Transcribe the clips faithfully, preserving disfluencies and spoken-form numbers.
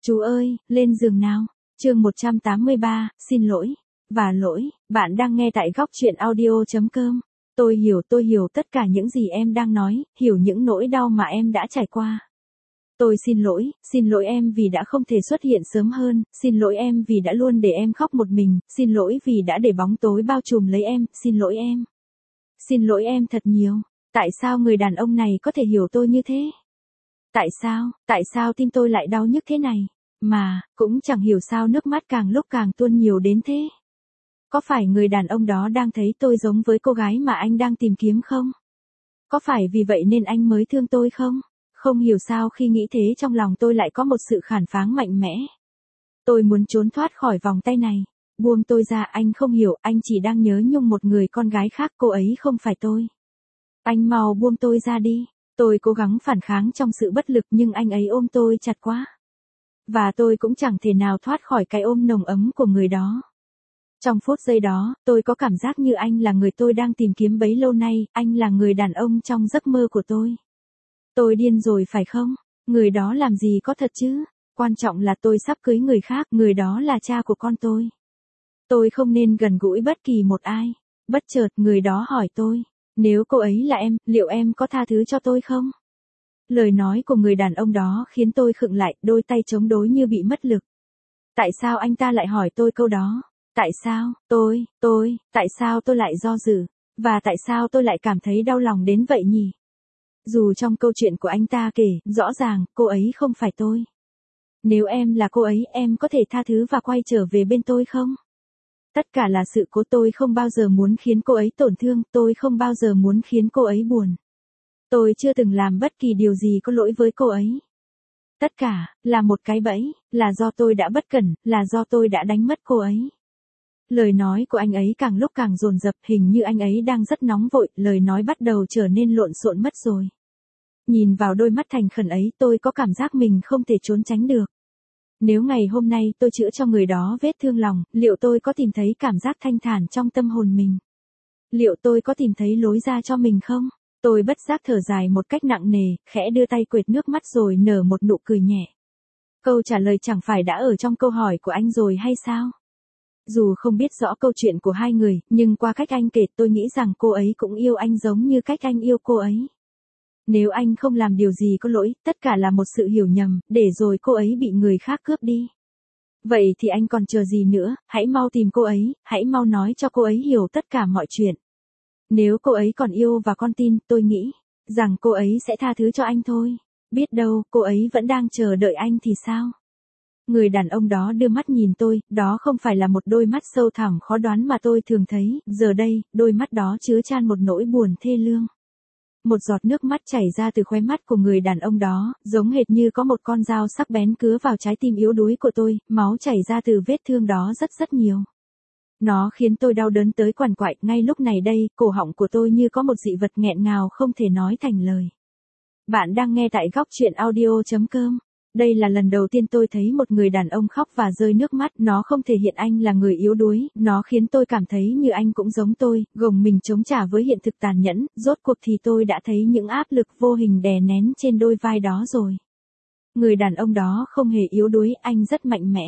Chú ơi, lên giường nào. Chương một trăm tám mươi ba, xin lỗi. Và lỗi, bạn đang nghe tại góc truyện audio.com. Tôi hiểu, tôi hiểu tất cả những gì em đang nói, hiểu những nỗi đau mà em đã trải qua. Tôi xin lỗi, xin lỗi em vì đã không thể xuất hiện sớm hơn, xin lỗi em vì đã luôn để em khóc một mình, xin lỗi vì đã để bóng tối bao trùm lấy em, xin lỗi em. Xin lỗi em thật nhiều. Tại sao người đàn ông này có thể hiểu tôi như thế? Tại sao, tại sao tim tôi lại đau nhức thế này? Mà, cũng chẳng hiểu sao nước mắt càng lúc càng tuôn nhiều đến thế. Có phải người đàn ông đó đang thấy tôi giống với cô gái mà anh đang tìm kiếm không? Có phải vì vậy nên anh mới thương tôi không? Không hiểu sao khi nghĩ thế trong lòng tôi lại có một sự phản pháng mạnh mẽ. Tôi muốn trốn thoát khỏi vòng tay này. Buông tôi ra, anh không hiểu, anh chỉ đang nhớ nhung một người con gái khác, cô ấy không phải tôi. Anh mau buông tôi ra đi. Tôi cố gắng phản kháng trong sự bất lực nhưng anh ấy ôm tôi chặt quá. Và tôi cũng chẳng thể nào thoát khỏi cái ôm nồng ấm của người đó. Trong phút giây đó, tôi có cảm giác như anh là người tôi đang tìm kiếm bấy lâu nay, anh là người đàn ông trong giấc mơ của tôi. Tôi điên rồi phải không? Người đó làm gì có thật chứ? Quan trọng là tôi sắp cưới người khác, người đó là cha của con tôi. Tôi không nên gần gũi bất kỳ một ai. Bất chợt người đó hỏi tôi, nếu cô ấy là em, liệu em có tha thứ cho tôi không? Lời nói của người đàn ông đó khiến tôi khựng lại, đôi tay chống đối như bị mất lực. Tại sao anh ta lại hỏi tôi câu đó? Tại sao, tôi, tôi, tại sao tôi lại do dự? Và tại sao tôi lại cảm thấy đau lòng đến vậy nhỉ? Dù trong câu chuyện của anh ta kể, rõ ràng, cô ấy không phải tôi. Nếu em là cô ấy, em có thể tha thứ và quay trở về bên tôi không? Tất cả là sự cố, tôi không bao giờ muốn khiến cô ấy tổn thương, tôi không bao giờ muốn khiến cô ấy buồn. Tôi chưa từng làm bất kỳ điều gì có lỗi với cô ấy. Tất cả, là một cái bẫy, là do tôi đã bất cẩn, là do tôi đã đánh mất cô ấy. Lời nói của anh ấy càng lúc càng dồn dập, hình như anh ấy đang rất nóng vội, lời nói bắt đầu trở nên lộn xộn mất rồi. Nhìn vào đôi mắt thành khẩn ấy, tôi có cảm giác mình không thể trốn tránh được. Nếu ngày hôm nay tôi chữa cho người đó vết thương lòng, liệu tôi có tìm thấy cảm giác thanh thản trong tâm hồn mình? Liệu tôi có tìm thấy lối ra cho mình không? Tôi bất giác thở dài một cách nặng nề, khẽ đưa tay quệt nước mắt rồi nở một nụ cười nhẹ. Câu trả lời chẳng phải đã ở trong câu hỏi của anh rồi hay sao? Dù không biết rõ câu chuyện của hai người, nhưng qua cách anh kể tôi nghĩ rằng cô ấy cũng yêu anh giống như cách anh yêu cô ấy. Nếu anh không làm điều gì có lỗi, tất cả là một sự hiểu nhầm, để rồi cô ấy bị người khác cướp đi. Vậy thì anh còn chờ gì nữa, hãy mau tìm cô ấy, hãy mau nói cho cô ấy hiểu tất cả mọi chuyện. Nếu cô ấy còn yêu và con tin, tôi nghĩ rằng cô ấy sẽ tha thứ cho anh thôi. Biết đâu, cô ấy vẫn đang chờ đợi anh thì sao? Người đàn ông đó đưa mắt nhìn tôi, đó không phải là một đôi mắt sâu thẳm khó đoán mà tôi thường thấy, giờ đây, đôi mắt đó chứa chan một nỗi buồn thê lương. Một giọt nước mắt chảy ra từ khóe mắt của người đàn ông đó, giống hệt như có một con dao sắc bén cứa vào trái tim yếu đuối của tôi, máu chảy ra từ vết thương đó rất rất nhiều. Nó khiến tôi đau đớn tới quằn quại, ngay lúc này đây, cổ họng của tôi như có một dị vật nghẹn ngào không thể nói thành lời. Bạn đang nghe tại góc truyện audio.com. Đây là lần đầu tiên tôi thấy một người đàn ông khóc và rơi nước mắt, nó không thể hiện anh là người yếu đuối, nó khiến tôi cảm thấy như anh cũng giống tôi, gồng mình chống trả với hiện thực tàn nhẫn, rốt cuộc thì tôi đã thấy những áp lực vô hình đè nén trên đôi vai đó rồi. Người đàn ông đó không hề yếu đuối, anh rất mạnh mẽ.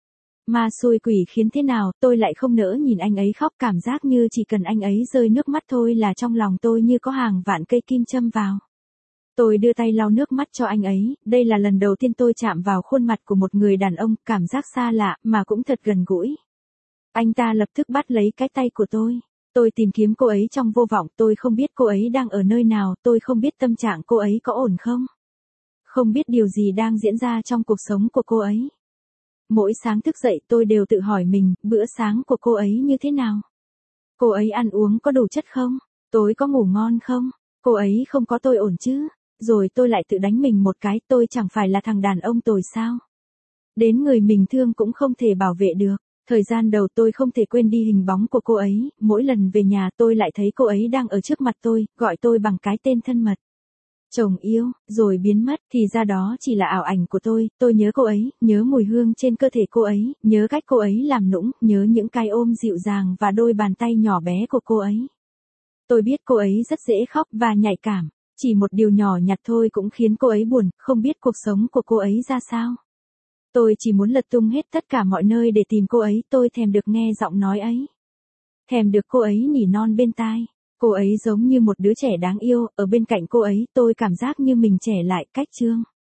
Ma xui quỷ khiến thế nào, tôi lại không nỡ nhìn anh ấy khóc, cảm giác như chỉ cần anh ấy rơi nước mắt thôi là trong lòng tôi như có hàng vạn cây kim châm vào. Tôi đưa tay lau nước mắt cho anh ấy, đây là lần đầu tiên tôi chạm vào khuôn mặt của một người đàn ông, cảm giác xa lạ, mà cũng thật gần gũi. Anh ta lập tức bắt lấy cái tay của tôi. Tôi tìm kiếm cô ấy trong vô vọng, tôi không biết cô ấy đang ở nơi nào, tôi không biết tâm trạng cô ấy có ổn không. Không biết điều gì đang diễn ra trong cuộc sống của cô ấy. Mỗi sáng thức dậy tôi đều tự hỏi mình, bữa sáng của cô ấy như thế nào? Cô ấy ăn uống có đủ chất không? Tối có ngủ ngon không? Cô ấy không có tôi ổn chứ? Rồi tôi lại tự đánh mình một cái, tôi chẳng phải là thằng đàn ông tồi sao? Đến người mình thương cũng không thể bảo vệ được. Thời gian đầu tôi không thể quên đi hình bóng của cô ấy, mỗi lần về nhà tôi lại thấy cô ấy đang ở trước mặt tôi, gọi tôi bằng cái tên thân mật. Chồng yêu, rồi biến mất, thì ra đó chỉ là ảo ảnh của tôi, tôi nhớ cô ấy, nhớ mùi hương trên cơ thể cô ấy, nhớ cách cô ấy làm nũng, nhớ những cái ôm dịu dàng và đôi bàn tay nhỏ bé của cô ấy. Tôi biết cô ấy rất dễ khóc và nhạy cảm. Chỉ một điều nhỏ nhặt thôi cũng khiến cô ấy buồn, không biết cuộc sống của cô ấy ra sao. Tôi chỉ muốn lật tung hết tất cả mọi nơi để tìm cô ấy, tôi thèm được nghe giọng nói ấy. Thèm được cô ấy nỉ non bên tai. Cô ấy giống như một đứa trẻ đáng yêu, ở bên cạnh cô ấy tôi cảm giác như mình trẻ lại cách Trương.